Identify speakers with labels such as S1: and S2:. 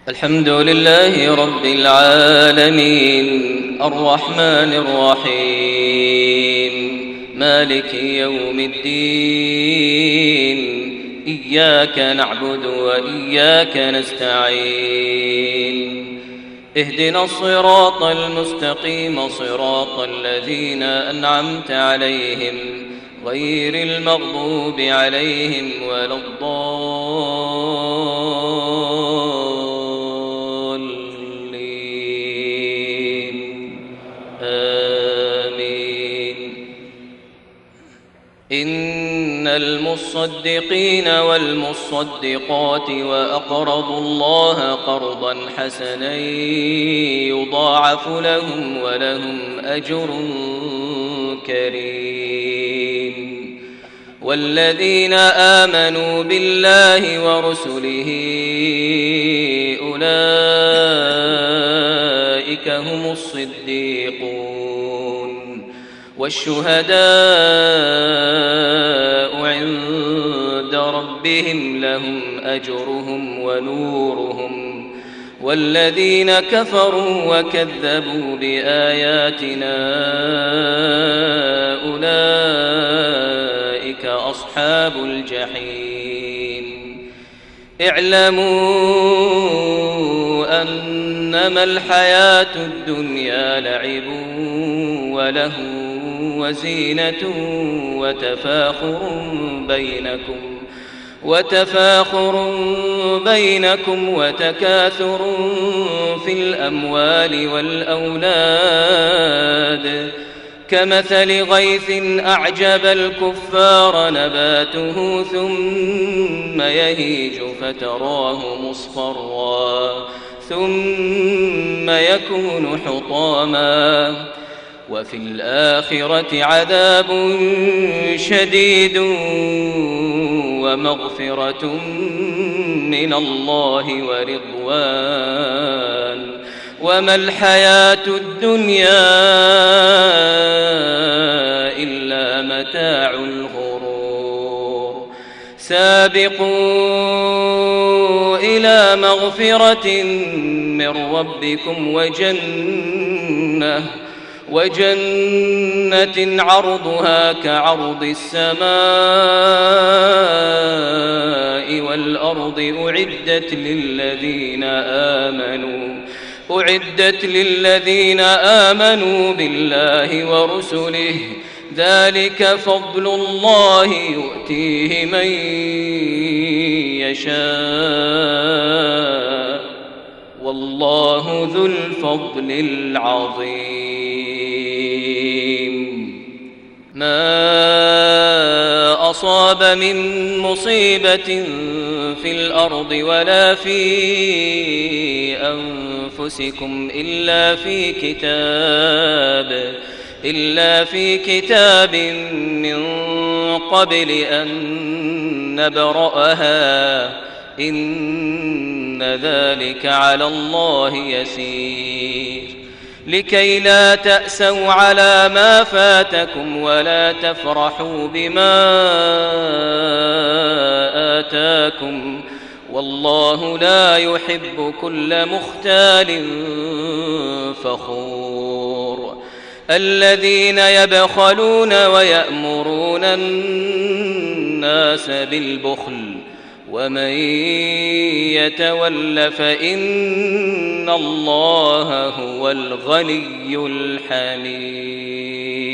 S1: الحمد لله رب العالمين الرحمن الرحيم مالك يوم الدين إياك نعبد وإياك نستعين اهدنا الصراط المستقيم صراط الذين أنعمت عليهم غير المغضوب عليهم ولا الضالين آمين. إن المصدقين والمصدقات وأقرضوا الله قرضا حسنا يضاعف لهم ولهم أجر كريم. والذين آمنوا بالله ورسله أولئك هم الصديقون والشهداء عند ربهم لهم أجرهم ونورهم. والذين كفروا وكذبوا بآياتنا أولئك أصحاب الجحيم. اعلموا أنما الحياة الدنيا لعب ولهو وزينة وتفاخر بينكم وتكاثر في الأموال والأولاد كمثل غيث أعجب الكفار نباته ثم يهيج فتراه مصفرا ثم يكون حطاما وفي الآخرة عذاب شديد ومغفرة من الله ورضوان وما الحياة الدنيا إلا متاع الغرور. سابقوا إلى مغفرة من ربكم وجنة عرضها كعرض السماء والأرض أعدت للذين آمنوا بالله ورسله ذلك فضل الله يؤتيه من يشاء والله ذو الفضل العظيم. ما أصاب من مصيبة في الأرض ولا في أنفسكم إلا في كتاب من قبل أن نبرأها إن ذلك على الله يسير. لكي لا تأسوا على ما فاتكم ولا تفرحوا بما آتاكم والله لا يحب كل مختال فخور. الذين يبخلون ويأمرون الناس بالبخل ومن يتول فإن الله هو الغني الحميد.